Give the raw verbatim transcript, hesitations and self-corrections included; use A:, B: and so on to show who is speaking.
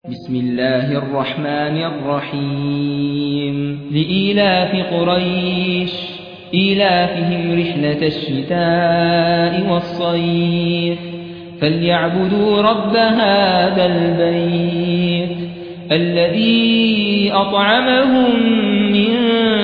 A: بسم الله الرحمن الرحيم لإيلاف قريش إيلافهم رحلة الشتاء والصيف فليعبدوا رب هذا البيت الذي أطعمهم من